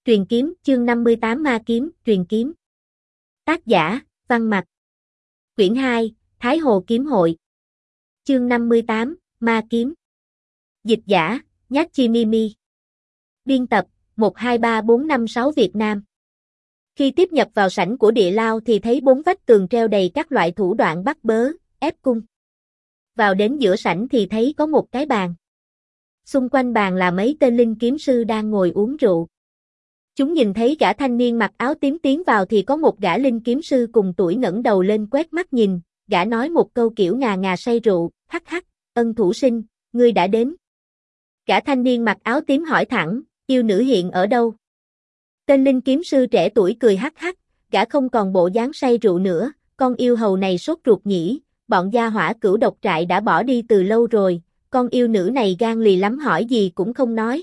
Truyền kiếm, chương 58 Ma kiếm, truyền kiếm. Tác giả, Văn Mặc. Quyển 2, Thái Hồ kiếm hội. Chương 58, Ma kiếm. Dịch giả, Nhát Chi Mimi. Biên tập, 123456 Việt Nam. Khi tiếp nhập vào sảnh của địa lao thì thấy 4 vách tường treo đầy các loại thủ đoạn bắt bớ, ép cung. Vào đến giữa sảnh thì thấy có một cái bàn. Xung quanh bàn là mấy tên linh kiếm sư đang ngồi uống rượu. Chúng nhìn thấy gã thanh niên mặc áo tím tiến vào thì có một gã linh kiếm sư cùng tuổi ngẩng đầu lên quét mắt nhìn, gã nói một câu kiểu ngà ngà say rượu, hắc hắc, Ân thủ sinh, ngươi đã đến. Gã thanh niên mặc áo tím hỏi thẳng, yêu nữ hiện ở đâu? Tên linh kiếm sư trẻ tuổi cười hắc hắc, gã không còn bộ dáng say rượu nữa, con yêu hầu này sốt ruột nhỉ, bọn gia hỏa Cửu Độc trại đã bỏ đi từ lâu rồi, con yêu nữ này gan lì lắm hỏi gì cũng không nói.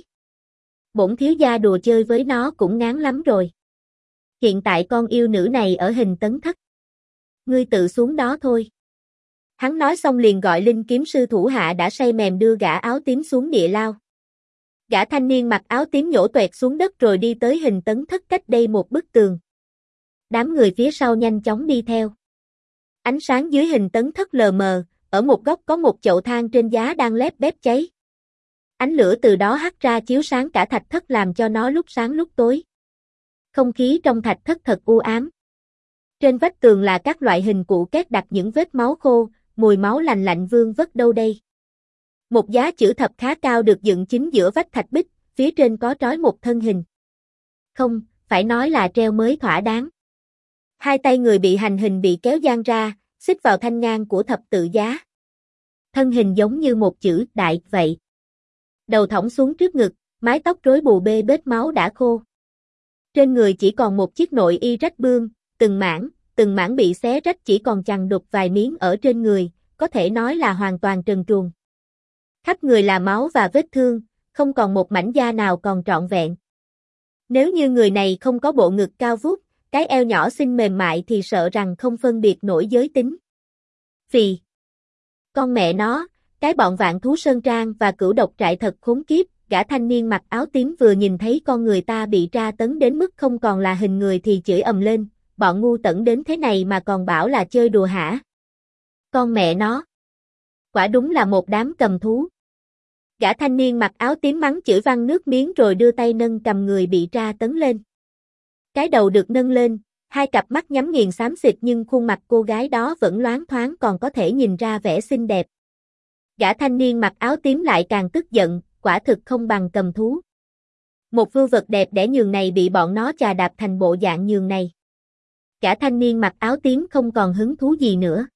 Bổn thiếu gia đùa chơi với nó cũng ngán lắm rồi. Hiện tại con yêu nữ này ở Hình Tấn Thất. Ngươi tự xuống đó thôi. Hắn nói xong liền gọi linh kiếm sư thủ hạ đã say mềm đưa gã áo tím xuống địa lao. Gã thanh niên mặc áo tím nhổ toẹt xuống đất rồi đi tới Hình Tấn Thất cách đây một bức tường. Đám người phía sau nhanh chóng đi theo. Ánh sáng dưới Hình Tấn Thất lờ mờ, ở một góc có một chậu than trên giá đang lép bép cháy. Ánh lửa từ đó hắt ra chiếu sáng cả thạch thất làm cho nó lúc sáng lúc tối. Không khí trong thạch thất thật u ám. Trên vách tường là các loại hình cụ két đặt những vết máu khô, mùi máu lành lạnh vương vất đâu đây. Một giá chữ thập khá cao được dựng chính giữa vách thạch bích, phía trên có trói một thân hình. Không, phải nói là treo mới thỏa đáng. Hai tay người bị hành hình bị kéo dang ra, xích vào thanh ngang của thập tự giá. Thân hình giống như một chữ đại vậy. Đầu thõng xuống trước ngực, mái tóc rối bù bê bết máu đã khô. Trên người chỉ còn một chiếc nội y rách bươm, từng mảng bị xé rách chỉ còn chằng đục vài miếng ở trên người, có thể nói là hoàn toàn trần truồng. Khắp người là máu và vết thương, không còn một mảnh da nào còn trọn vẹn. Nếu như người này không có bộ ngực cao vút, cái eo nhỏ xinh mềm mại thì sợ rằng không phân biệt nổi giới tính. Phì. Con mẹ nó, cái bọn Vạn Thú Sơn Trang và Cửu Độc trại thật khốn kiếp, gã thanh niên mặc áo tím vừa nhìn thấy con người ta bị tra tấn đến mức không còn là hình người thì chửi ầm lên, bọn ngu tẩn đến thế này mà còn bảo là chơi đùa hả? Con mẹ nó. Quả đúng là một đám cầm thú. Gã thanh niên mặc áo tím mắng chửi văng nước miếng rồi đưa tay nâng cầm người bị tra tấn lên. Cái đầu được nâng lên, hai cặp mắt nhắm nghiền xám xịt nhưng khuôn mặt cô gái đó vẫn loáng thoáng còn có thể nhìn ra vẻ xinh đẹp. Gã thanh niên mặc áo tím lại càng tức giận, quả thực không bằng cầm thú. Một vưu vật đẹp đẽ nhường này bị bọn nó chà đạp thành bộ dạng nhường này. Gã thanh niên mặc áo tím không còn hứng thú gì nữa.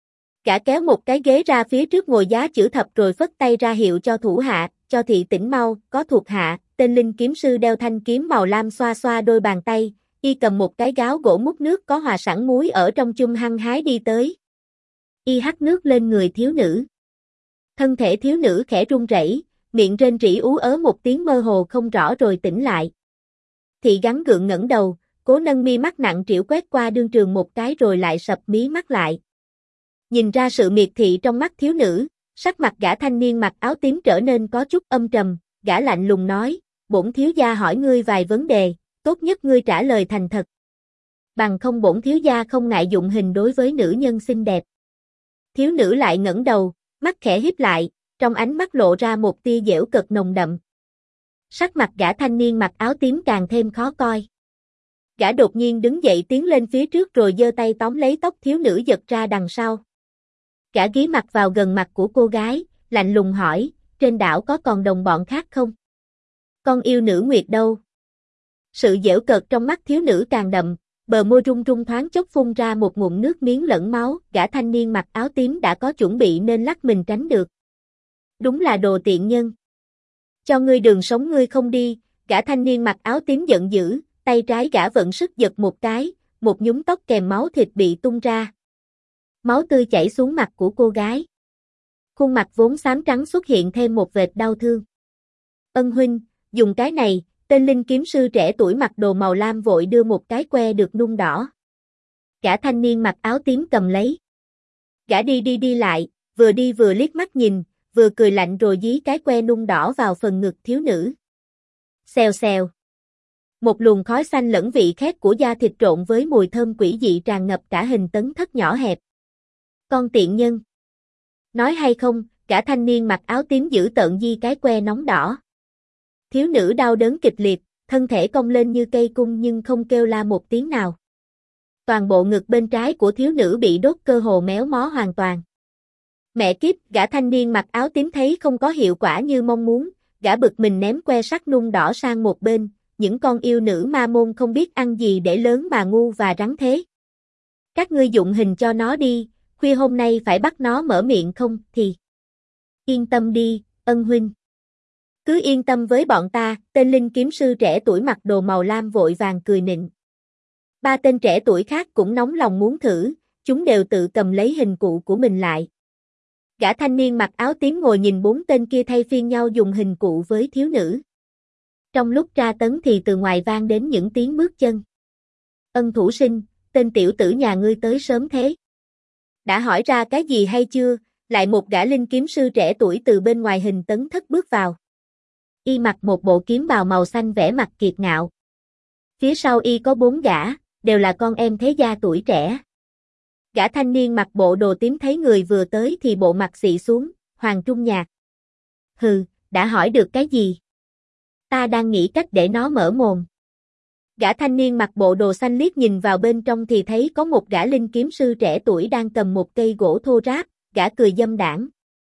Gã kéo một cái ghế ra phía trước ngồi giá chữ thập rồi phất tay ra hiệu cho thủ hạ, cho thị tỉnh mau, có thuộc hạ, tên linh kiếm sư đeo thanh kiếm màu lam xoa xoa đôi bàn tay, y cầm một cái gáo gỗ múc nước có hòa sẵn muối ở trong chung hăng hái đi tới. Y hắt nước lên người thiếu nữ. Thân thể thiếu nữ khẽ run rẩy, miệng rên rỉ ú ớ một tiếng mơ hồ không rõ rồi tỉnh lại. Thị gắng gượng ngẩng đầu, cố nâng mi mắt nặng trĩu quét qua đương trường một cái rồi lại sập mí mắt lại. Nhìn ra sự miệt thị trong mắt thiếu nữ, sắc mặt gã thanh niên mặc áo tím trở nên có chút âm trầm, gã lạnh lùng nói, bổn thiếu gia hỏi ngươi vài vấn đề, tốt nhất ngươi trả lời thành thật. Bằng không bổn thiếu gia không ngại dụng hình đối với nữ nhân xinh đẹp. Thiếu nữ lại ngẩng đầu, mắt khẽ híp lại, trong ánh mắt lộ ra một tia giễu cợt nồng đậm. Sắc mặt gã thanh niên mặc áo tím càng thêm khó coi. Gã đột nhiên đứng dậy tiến lên phía trước rồi giơ tay tóm lấy tóc thiếu nữ giật ra đằng sau. Gã ghé mặt vào gần mặt của cô gái, lạnh lùng hỏi, trên đảo có còn đồng bọn khác không? Con yêu nữ Nguyệt đâu? Sự giễu cợt trong mắt thiếu nữ càng đậm, bờ môi run run thoáng chốc phun ra một ngụm nước miếng lẫn máu, gã thanh niên mặc áo tím đã có chuẩn bị nên lắc mình tránh được. Đúng là đồ tiện nhân. Cho ngươi đường sống ngươi không đi, gã thanh niên mặc áo tím giận dữ, tay trái gã vận sức giật một cái, một nhúm tóc kèm máu thịt bị tung ra. Máu tươi chảy xuống mặt của cô gái. Khuôn mặt vốn xám trắng xuất hiện thêm một vệt đau thương. Ân huynh, dùng cái này, tên linh kiếm sư trẻ tuổi mặc đồ màu lam vội đưa một cái que được nung đỏ. Gã thanh niên mặc áo tím cầm lấy. Gã đi lại, vừa đi vừa liếc mắt nhìn, vừa cười lạnh rồi dí cái que nung đỏ vào phần ngực thiếu nữ. Xèo xèo. Một luồng khói xanh lẫn vị khét của da thịt trộn với mùi thơm quỷ dị tràn ngập cả hình tấn thất nhỏ hẹp. Con tiện nhân. Nói hay không, gã thanh niên mặc áo tím giữ tợn di cái que nóng đỏ. Thiếu nữ đau đớn kịch liệt, thân thể cong lên như cây cung nhưng không kêu la một tiếng nào. Toàn bộ ngực bên trái của thiếu nữ bị đốt cơ hồ méo mó hoàn toàn. Mẹ kiếp, gã thanh niên mặc áo tím thấy không có hiệu quả như mong muốn, gã bực mình ném que sắt nung đỏ sang một bên, những con yêu nữ ma môn không biết ăn gì để lớn mà ngu và rắn thế. Các ngươi dụng hình cho nó đi, khuya hôm nay phải bắt nó mở miệng không thì. Yên tâm đi, ân huynh. Cứ yên tâm với bọn ta, tên linh kiếm sư trẻ tuổi mặc đồ màu lam vội vàng cười nịnh. Ba tên trẻ tuổi khác cũng nóng lòng muốn thử, chúng đều tự cầm lấy hình cụ của mình lại. Gã thanh niên mặc áo tím ngồi nhìn bốn tên kia thay phiên nhau dùng hình cụ với thiếu nữ. Trong lúc tra tấn thì từ ngoài vang đến những tiếng bước chân. Ân thủ sinh, tên tiểu tử nhà ngươi tới sớm thế. Đã hỏi ra cái gì hay chưa? Lại một gã linh kiếm sư trẻ tuổi từ bên ngoài hình tấn thất bước vào. Y mặc một bộ kiếm bào màu xanh vẻ mặt kiệt ngạo. Phía sau y có 4 gã, đều là con em thế gia tuổi trẻ. Gã thanh niên mặc bộ đồ tím thấy người vừa tới thì bộ mặt xị xuống, Hoàng Trung Nhạc. Hừ, đã hỏi được cái gì? Ta đang nghĩ cách để nó mở mồm. Gã thanh niên mặc bộ đồ xanh liếc nhìn vào bên trong thì thấy có một gã linh kiếm sư trẻ tuổi đang cầm một cây gỗ thô ráp, gã cười dâm đãng.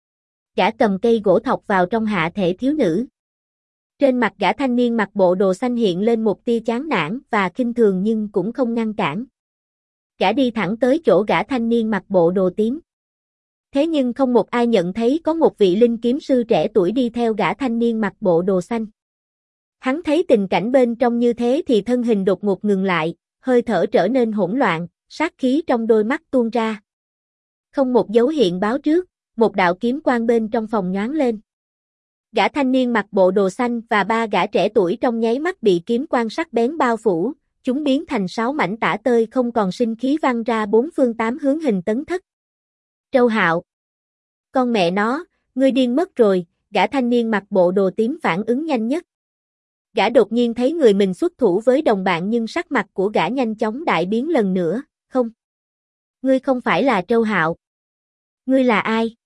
Gã cầm cây gỗ thọc vào trong hạ thể thiếu nữ. Trên mặt gã thanh niên mặc bộ đồ xanh hiện lên một tia chán nản và khinh thường nhưng cũng không ngăn cản. Gã đi thẳng tới chỗ gã thanh niên mặc bộ đồ tím. Thế nhưng không một ai nhận thấy có một vị linh kiếm sư trẻ tuổi đi theo gã thanh niên mặc bộ đồ xanh. Hắn thấy tình cảnh bên trong như thế thì thân hình đột ngột ngừng lại, hơi thở trở nên hỗn loạn, sát khí trong đôi mắt tuôn ra. Không một dấu hiện báo trước, một đạo kiếm quang bên trong phòng nhoáng lên. Gã thanh niên mặc bộ đồ xanh và 3 gã trẻ tuổi trong nháy mắt bị kiếm quang sắc bén bao phủ, chúng biến thành 6 mảnh tả tơi không còn sinh khí văng ra 4 phương 8 hướng hình tấn thất. Trâu Hạo. Con mẹ nó, ngươi điên mất rồi, gã thanh niên mặc bộ đồ tím phản ứng nhanh nhất. Gã đột nhiên thấy người mình xuất thủ với đồng bạn nhưng sắc mặt của gã nhanh chóng đại biến lần nữa, không. Ngươi không phải là Trâu Hạo. Ngươi là ai?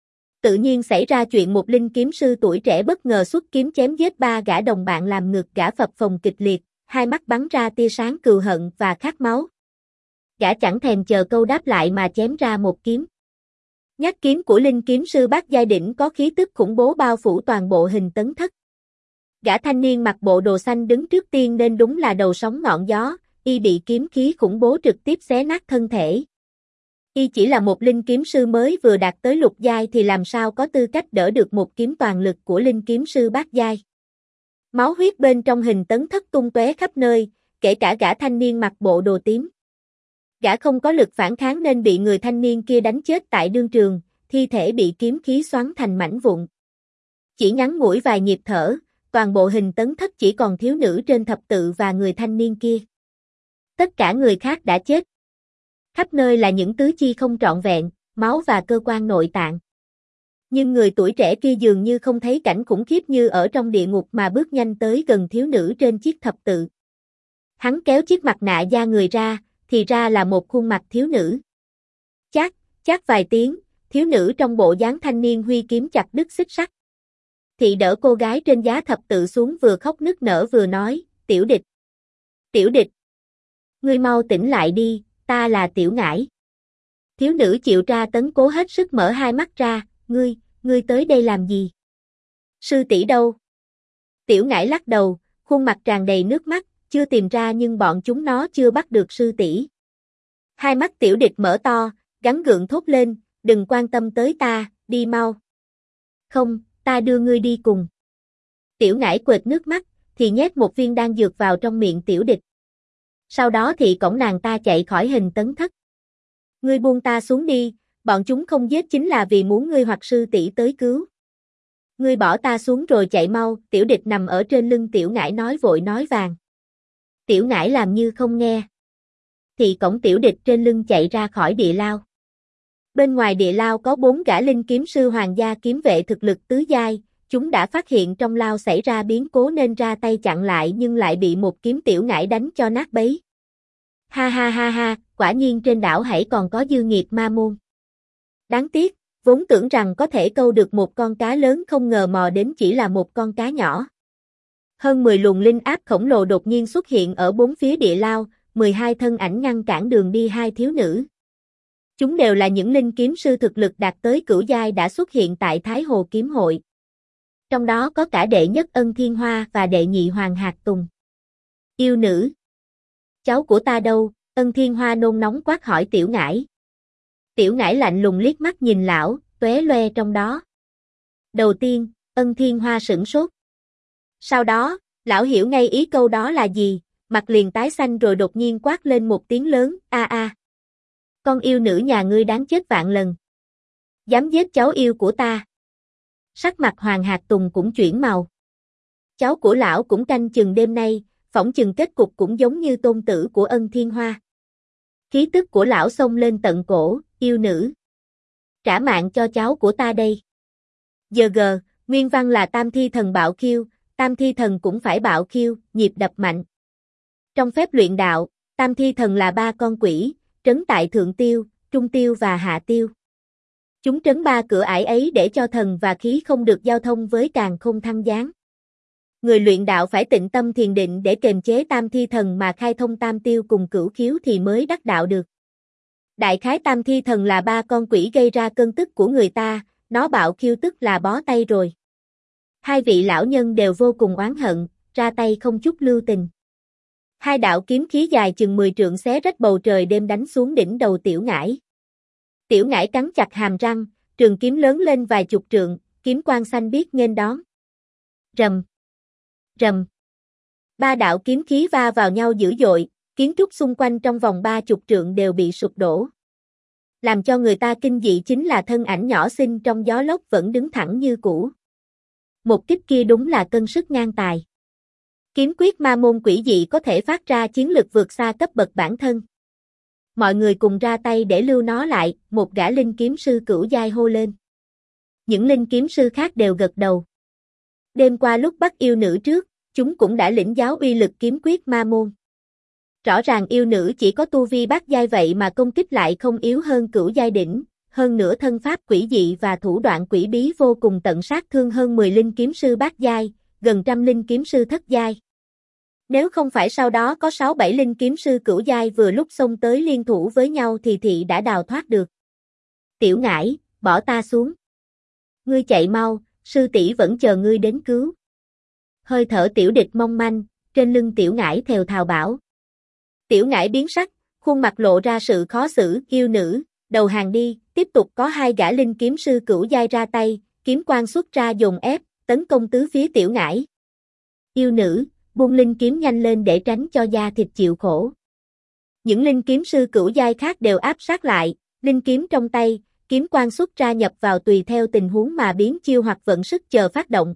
Tự nhiên xảy ra chuyện một linh kiếm sư tuổi trẻ bất ngờ xuất kiếm chém giết 3 gã đồng bạn làm ngực gã phập phồng kịch liệt, hai mắt bắn ra tia sáng cừu hận và khát máu. Gã chẳng thèm chờ câu đáp lại mà chém ra một kiếm. Nhát kiếm của linh kiếm sư bát giai đỉnh có khí tức khủng bố bao phủ toàn bộ hình tấn thất. Gã thanh niên mặc bộ đồ xanh đứng trước tiên nên đúng là đầu sóng ngọn gió, y bị kiếm khí khủng bố trực tiếp xé nát thân thể. Y chỉ là một linh kiếm sư mới vừa đạt tới lục giai thì làm sao có tư cách đỡ được một kiếm toàn lực của linh kiếm sư bát giai. Máu huyết bên trong hình tấn thất tung tóe khắp nơi, kể cả gã thanh niên mặc bộ đồ tím. Gã không có lực phản kháng nên bị người thanh niên kia đánh chết tại đương trường, thi thể bị kiếm khí xoắn thành mảnh vụn. Chỉ ngắn ngủi vài nhịp thở, toàn bộ hình tấn thất chỉ còn thiếu nữ trên thập tự và người thanh niên kia. Tất cả người khác đã chết. Khắp nơi là những tứ chi không trọn vẹn, máu và cơ quan nội tạng. Nhưng người tuổi trẻ kia dường như không thấy cảnh khủng khiếp như ở trong địa ngục mà bước nhanh tới gần thiếu nữ trên chiếc thập tự. Hắn kéo chiếc mặt nạ da người ra, thì ra là một khuôn mặt thiếu nữ. Chát vài tiếng, thiếu nữ trong bộ dáng thanh niên huy kiếm chặt đứt xích sắt. Thị đỡ cô gái trên giá thập tự xuống vừa khóc nức nở vừa nói, tiểu địch. Tiểu địch. Ngươi mau tỉnh lại đi, ta là Tiểu Ngải. Thiếu nữ chịu tra tấn cố hết sức mở hai mắt ra, ngươi tới đây làm gì? Sư tỷ đâu? Tiểu Ngải lắc đầu, khuôn mặt tràn đầy nước mắt, chưa tìm ra nhưng bọn chúng nó chưa bắt được sư tỷ. Hai mắt tiểu địch mở to, gắng gượng thốt lên, đừng quan tâm tới ta, đi mau. Không, ta đưa ngươi đi cùng. Tiểu Ngải quệt nước mắt, thì nhét một viên đan dược vào trong miệng tiểu địch. Sau đó thì cõng nàng ta chạy khỏi hình tấn thất. Ngươi buông ta xuống đi, bọn chúng không giết chính là vì muốn ngươi hoặc sư tỷ tới cứu. Ngươi bỏ ta xuống rồi chạy mau, tiểu địch nằm ở trên lưng Tiểu Ngải nói vội nói vàng. Tiểu Ngải làm như không nghe. Thì cõng tiểu địch trên lưng chạy ra khỏi địa lao. Bên ngoài địa lao có 4 gã linh kiếm sư hoàng gia kiếm vệ thực lực tứ giai, chúng đã phát hiện trong lao xảy ra biến cố nên ra tay chặn lại nhưng lại bị một kiếm tiểu ngải đánh cho nát bấy. Ha ha ha ha, quả nhiên trên đảo hãy còn có dư nghiệp ma môn. Đáng tiếc, vốn tưởng rằng có thể câu được một con cá lớn không ngờ mò đến chỉ là một con cá nhỏ. Hơn 10 luồng linh áp khổng lồ đột nhiên xuất hiện ở bốn phía địa lao, 12 thân ảnh ngăn cản đường đi hai thiếu nữ. Chúng đều là những linh kiếm sư thực lực đạt tới cửu giai đã xuất hiện tại Thái Hồ Kiếm Hội. Trong đó có cả đệ nhất Ân Thiên Hoa và đệ nhị Hoàng Hạc Tùng. Yêu nữ. Cháu của ta đâu? Ân Thiên Hoa nôn nóng quát hỏi Tiểu Ngải. Tiểu Ngải lạnh lùng liếc mắt nhìn lão, tóe loe trong đó. Đầu tiên, Ân Thiên Hoa sửng sốt. Sau đó, lão hiểu ngay ý câu đó là gì, mặt liền tái xanh rồi đột nhiên quát lên một tiếng lớn, a a. Con yêu nữ nhà ngươi đáng chết vạn lần. Dám giết cháu yêu của ta. Sắc mặt Hoàng Hạc Tùng cũng chuyển màu. Cháu của lão cũng canh chừng đêm nay, phỏng chừng kết cục cũng giống như tôn tử của Ân Thiên Hoa. Khí tức của lão xông lên tận cổ, yêu nữ. Trả mạng cho cháu của ta đây. Giờ gờ, nguyên văn là tam thi thần bạo khiêu, tam thi thần cũng phải bạo khiêu, nhịp đập mạnh. Trong phép luyện đạo, tam thi thần là ba con quỷ, trấn tại thượng tiêu, trung tiêu và hạ tiêu. Chúng trấn ba cửa ải ấy để cho thần và khí không được giao thông với càn khôn thăng giáng. Người luyện đạo phải tịnh tâm thiền định để kiềm chế tam thi thần mà khai thông tam tiêu cùng cửu khiếu thì mới đắc đạo được. Đại khái tam thi thần là ba con quỷ gây ra cơn tức của người ta, nó bạo khiêu tức là bó tay rồi. Hai vị lão nhân đều vô cùng oán hận, ra tay không chút lưu tình. Hai đạo kiếm khí dài chừng 10 trượng xé rách bầu trời đêm đánh xuống đỉnh đầu Tiểu Ngải. Tiểu Ngải cắn chặt hàm răng, trường kiếm lớn lên vài chục trượng, kiếm quang xanh biếc nghênh đón. Rầm, rầm. Ba đạo kiếm khí va vào nhau dữ dội, kiến trúc xung quanh trong vòng 30 trượng đều bị sụp đổ. Làm cho người ta kinh dị chính là thân ảnh nhỏ xinh trong gió lốc vẫn đứng thẳng như cũ. Một kích kia đúng là cân sức ngang tài. Kiếm quyết ma môn quỷ dị có thể phát ra chiến lực vượt xa cấp bậc bản thân. Mọi người cùng ra tay để lưu nó lại, một gã linh kiếm sư cửu giai hô lên. Những linh kiếm sư khác đều gật đầu. Đêm qua lúc bắt yêu nữ trước, chúng cũng đã lĩnh giáo uy lực kiếm quyết ma môn. Rõ ràng yêu nữ chỉ có tu vi bát giai vậy mà công kích lại không yếu hơn cửu giai đỉnh, hơn nữa thân pháp quỷ dị và thủ đoạn quỷ bí vô cùng tận sát thương hơn 10 linh kiếm sư bát giai, gần trăm linh kiếm sư thất giai. Nếu không phải sau đó có 6-7 linh kiếm sư cửu giai vừa lúc xông tới liên thủ với nhau thì thị đã đào thoát được. Tiểu Ngải, bỏ ta xuống. Ngươi chạy mau, sư tỷ vẫn chờ ngươi đến cứu. Hơi thở Tiểu Địch mong manh, trên lưng Tiểu Ngải thều thào bảo. Tiểu Ngải biến sắc, khuôn mặt lộ ra sự khó xử, yêu nữ, đầu hàng đi, tiếp tục có hai gã linh kiếm sư cửu giai ra tay, kiếm quang xuất ra dồn ép, tấn công tứ phía Tiểu Ngải. Yêu nữ, buông linh kiếm nhanh lên để tránh cho da thịt chịu khổ. Những linh kiếm sư cửu giai khác đều áp sát lại, linh kiếm trong tay, kiếm quang xuất ra nhập vào tùy theo tình huống mà biến chiêu hoặc vận sức chờ phát động.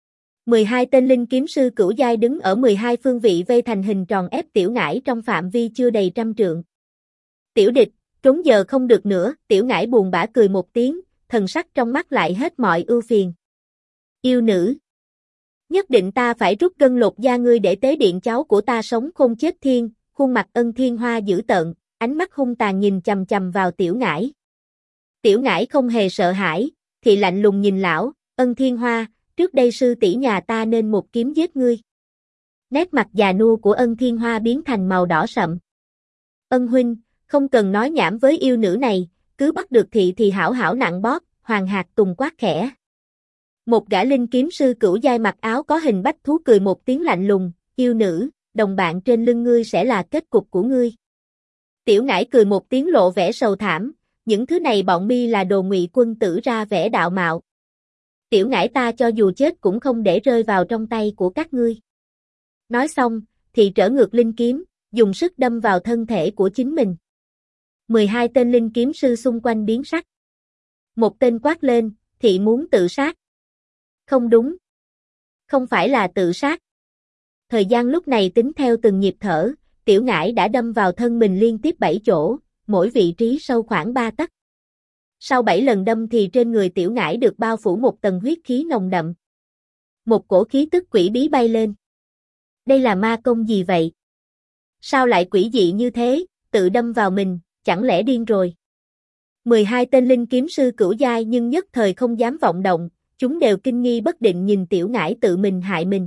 12 tên linh kiếm sư cửu giai đứng ở 12 phương vị vây thành hình tròn ép Tiểu Ngải trong phạm vi chưa đầy 100 trượng. Tiểu Địch, trốn giờ không được nữa, Tiểu Ngải buồn bã cười một tiếng, thần sắc trong mắt lại hết mọi ưu phiền. Yêu nữ, nhất định ta phải rút gân lột da ngươi để tế điện cháu của ta sống khôn chết thiên, khuôn mặt Ân Thiên Hoa dữ tợn, ánh mắt hung tàn nhìn chằm chằm vào Tiểu Ngải. Tiểu Ngải không hề sợ hãi, thì lạnh lùng nhìn lão, Ân Thiên Hoa, trước đây sư tỷ nhà ta nên một kiếm giết ngươi. Nét mặt già nua của Ân Thiên Hoa biến thành màu đỏ sậm. Ân huynh, không cần nói nhảm với yêu nữ này, cứ bắt được thị thì hảo hảo nặng bóp, Hoàng Hạc Tùng quát khẽ. Một gã linh kiếm sư cửu giai mặc áo có hình bách thú cười một tiếng lạnh lùng, yêu nữ, đồng bạn trên lưng ngươi sẽ là kết cục của ngươi. Tiểu Ngải cười một tiếng lộ vẻ sầu thảm, những thứ này bọn mi là đồ ngụy quân tử ra vẻ đạo mạo. Tiểu Ngải ta cho dù chết cũng không để rơi vào trong tay của các ngươi. Nói xong, thì trở ngược linh kiếm, dùng sức đâm vào thân thể của chính mình. 12 tên linh kiếm sư xung quanh biến sắc. Một tên quát lên, thị muốn tự sát. Không đúng. Không phải là tự sát. Thời gian lúc này tính theo từng nhịp thở, Tiểu Ngải đã đâm vào thân mình liên tiếp 7 chỗ, mỗi vị trí sâu khoảng 3 tấc. Sau 7 lần đâm thì trên người Tiểu Ngải được bao phủ một tầng huyết khí nồng đậm. Một cổ khí tức quỷ bí bay lên. Đây là ma công gì vậy? Sao lại quỷ dị như thế, tự đâm vào mình, chẳng lẽ điên rồi? 12 tên linh kiếm sư cửu giai nhưng nhất thời không dám vọng động, chúng đều kinh nghi bất định nhìn Tiểu Ngải tự mình hại mình.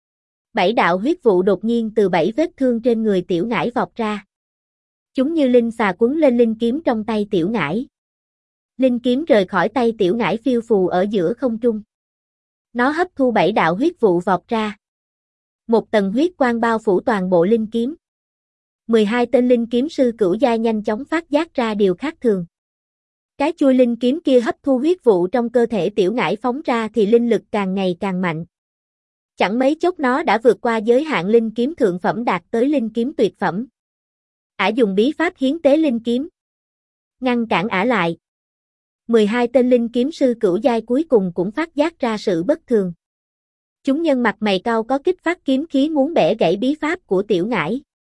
7 đạo huyết vụ đột nhiên từ 7 vết thương trên người Tiểu Ngải vọt ra. Chúng như linh xà quấn lên linh kiếm trong tay Tiểu Ngải. Linh kiếm rời khỏi tay Tiểu Ngải phiêu phù ở giữa không trung. Nó hấp thu 7 đạo huyết vụ vọt ra. Một tầng huyết quang bao phủ toàn bộ linh kiếm. 12 tên linh kiếm sư cửu giai nhanh chóng phát giác ra điều khác thường. Cái chuôi linh kiếm kia hấp thu huyết vụ trong cơ thể Tiểu Ngải phóng ra thì linh lực càng ngày càng mạnh. Chẳng mấy chốc nó đã vượt qua giới hạn linh kiếm thượng phẩm đạt tới linh kiếm tuyệt phẩm. Ả dùng bí pháp hiến tế linh kiếm. Ngăn cản Ả lại. 12 tên linh kiếm sư cửu giai cuối cùng cũng phát giác ra sự bất thường. Chúng nhân mặt mày cau có kích phát kiếm khí muốn bẻ gãy bí pháp của Tiểu Ngải.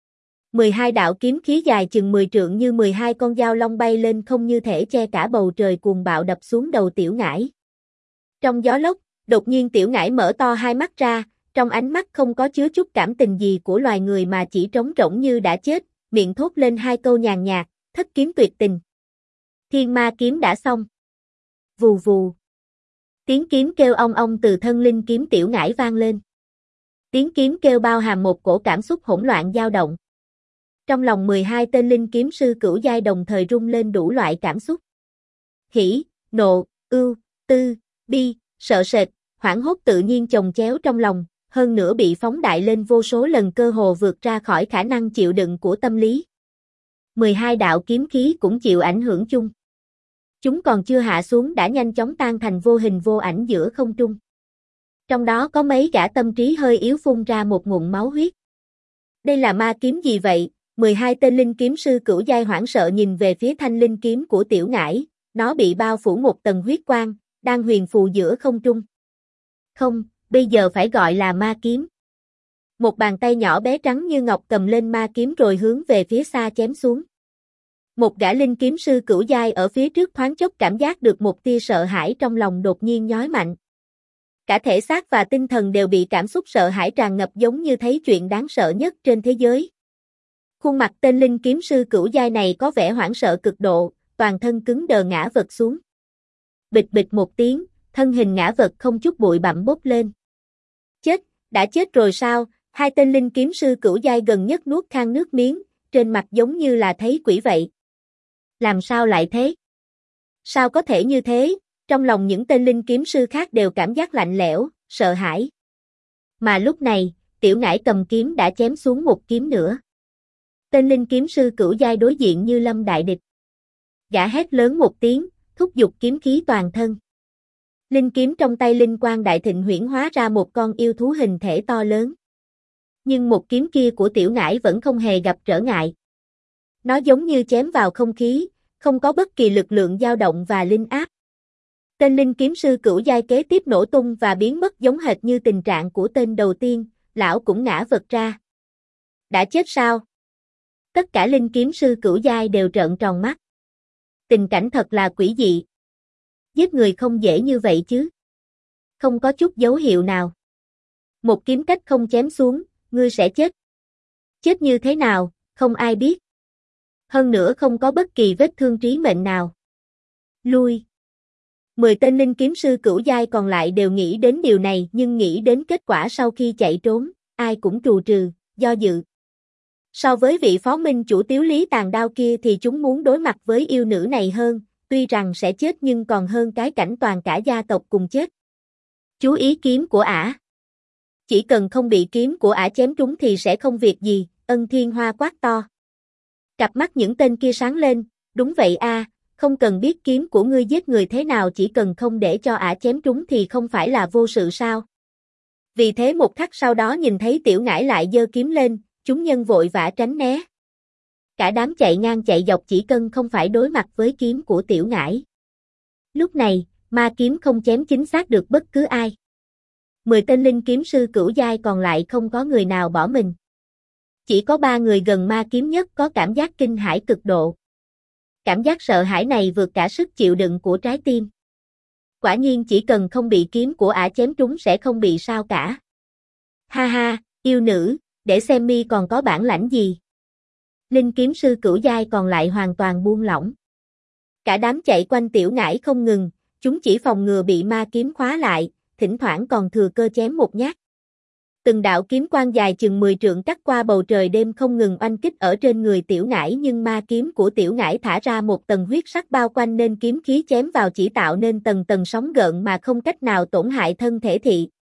12 đạo kiếm khí dài chừng 10 trượng như 12 con dao long bay lên không như thể che cả bầu trời cuồng bạo đập xuống đầu Tiểu Ngải. Trong gió lốc, đột nhiên Tiểu Ngải mở to hai mắt ra, trong ánh mắt không có chứa chút cảm tình gì của loài người mà chỉ trống rỗng như đã chết, miệng thốt lên hai câu nhàn nhạt, thất kiếm tuyệt tình. Thiên ma kiếm đã xong. Vù vù. Tiếng kiếm kêu ong ong từ thân linh kiếm Tiểu Ngải vang lên. Tiếng kiếm kêu bao hàm một cổ cảm xúc hỗn loạn dao động. Trong lòng 12 tên linh kiếm sư cửu giai đồng thời rung lên đủ loại cảm xúc. Hỉ, nộ, ưu, tư, bi, sợ sệt, hoảng hốt tự nhiên chồng chéo trong lòng, hơn nữa bị phóng đại lên vô số lần cơ hồ vượt ra khỏi khả năng chịu đựng của tâm lý. 12 đạo kiếm khí cũng chịu ảnh hưởng chung. Chúng còn chưa hạ xuống đã nhanh chóng tan thành vô hình vô ảnh giữa không trung. Trong đó có mấy gã tâm trí hơi yếu phun ra một ngụm máu huyết. Đây là ma kiếm gì vậy? 12 tên linh kiếm sư cửu giai hoảng sợ nhìn về phía thanh linh kiếm của Tiểu Ngải, nó bị bao phủ một tầng huyết quang, đang huyền phù giữa không trung. Không, bây giờ phải gọi là ma kiếm. Một bàn tay nhỏ bé trắng như ngọc cầm lên ma kiếm rồi hướng về phía xa chém xuống. Một gã linh kiếm sư cửu giai ở phía trước thoáng chốc cảm giác được một tia sợ hãi trong lòng đột nhiên nhói mạnh. Cả thể xác và tinh thần đều bị cảm xúc sợ hãi tràn ngập giống như thấy chuyện đáng sợ nhất trên thế giới. Khuôn mặt tên linh kiếm sư cửu giai này có vẻ hoảng sợ cực độ, toàn thân cứng đờ ngã vật xuống. Bịch bịch một tiếng, thân hình ngã vật không chút bụi bặm bốc lên. Chết, đã chết rồi sao? Hai tên linh kiếm sư cửu giai gần nhất nuốt khan nước miếng, trên mặt giống như là thấy quỷ vậy. Làm sao lại thế? Sao có thể như thế? Trong lòng những tên linh kiếm sư khác đều cảm giác lạnh lẽo, sợ hãi. Mà lúc này, Tiểu Ngải cầm kiếm đã chém xuống một kiếm nữa. Tên linh kiếm sư cửu giai đối diện như lâm đại địch. Gã hét lớn một tiếng, thúc giục kiếm khí toàn thân. Linh kiếm trong tay linh quang đại thịnh huyễn hóa ra một con yêu thú hình thể to lớn. Nhưng một kiếm kia của Tiểu Ngải vẫn không hề gặp trở ngại. Nó giống như chém vào không khí, không có bất kỳ lực lượng dao động và linh áp. Tên linh kiếm sư cửu giai kế tiếp nổ tung và biến mất giống hệt như tình trạng của tên đầu tiên, lão cũng ngã vật ra. Đã chết sao? Tất cả linh kiếm sư cửu giai đều trợn tròn mắt. Tình cảnh thật là quỷ dị. Giết người không dễ như vậy chứ. Không có chút dấu hiệu nào. Một kiếm cách không chém xuống, ngươi sẽ chết. Chết như thế nào, không ai biết. Hơn nữa không có bất kỳ vết thương trí mệnh nào. Lui. 10 tên linh kiếm sư cửu giai còn lại đều nghĩ đến điều này nhưng nghĩ đến kết quả sau khi chạy trốn, ai cũng trù trừ, do dự. So với vị phó minh chủ Tiếu Lý tàn đao kia thì chúng muốn đối mặt với yêu nữ này hơn, tuy rằng sẽ chết nhưng còn hơn cái cảnh toàn cả gia tộc cùng chết. Chú ý kiếm của ả. Chỉ cần không bị kiếm của ả chém trúng thì sẽ không việc gì, Ân Thiên Hoa quát to. Cặp mắt những tên kia sáng lên, đúng vậy a, không cần biết kiếm của ngươi giết người thế nào chỉ cần không để cho ả chém trúng thì không phải là vô sự sao. Vì thế một khắc sau đó nhìn thấy Tiểu Ngải lại giơ kiếm lên, chúng nhân vội vã tránh né. Cả đám chạy ngang chạy dọc chỉ cần không phải đối mặt với kiếm của Tiểu Ngải. Lúc này, ma kiếm không chém chính xác được bất cứ ai. 10 tên linh kiếm sư cửu giai còn lại không có người nào bỏ mình. Chỉ có 3 người gần ma kiếm nhất có cảm giác kinh hãi cực độ. Cảm giác sợ hãi này vượt cả sức chịu đựng của trái tim. Quả nhiên chỉ cần không bị kiếm của ả chém trúng sẽ không bị sao cả. Ha ha, yêu nữ, để xem mi còn có bản lãnh gì. Linh kiếm sư cửu giai còn lại hoàn toàn buông lỏng. Cả đám chạy quanh Tiểu Ngải không ngừng, chúng chỉ phòng ngừa bị ma kiếm khóa lại, thỉnh thoảng còn thừa cơ chém một nhát. Từng đạo kiếm quang dài chừng 10 trượng cắt qua bầu trời đêm không ngừng oanh kích ở trên người Tiểu Ngải, nhưng ma kiếm của Tiểu Ngải thả ra một tầng huyết sắc bao quanh nên kiếm khí chém vào chỉ tạo nên tầng tầng sóng gợn mà không cách nào tổn hại thân thể thị.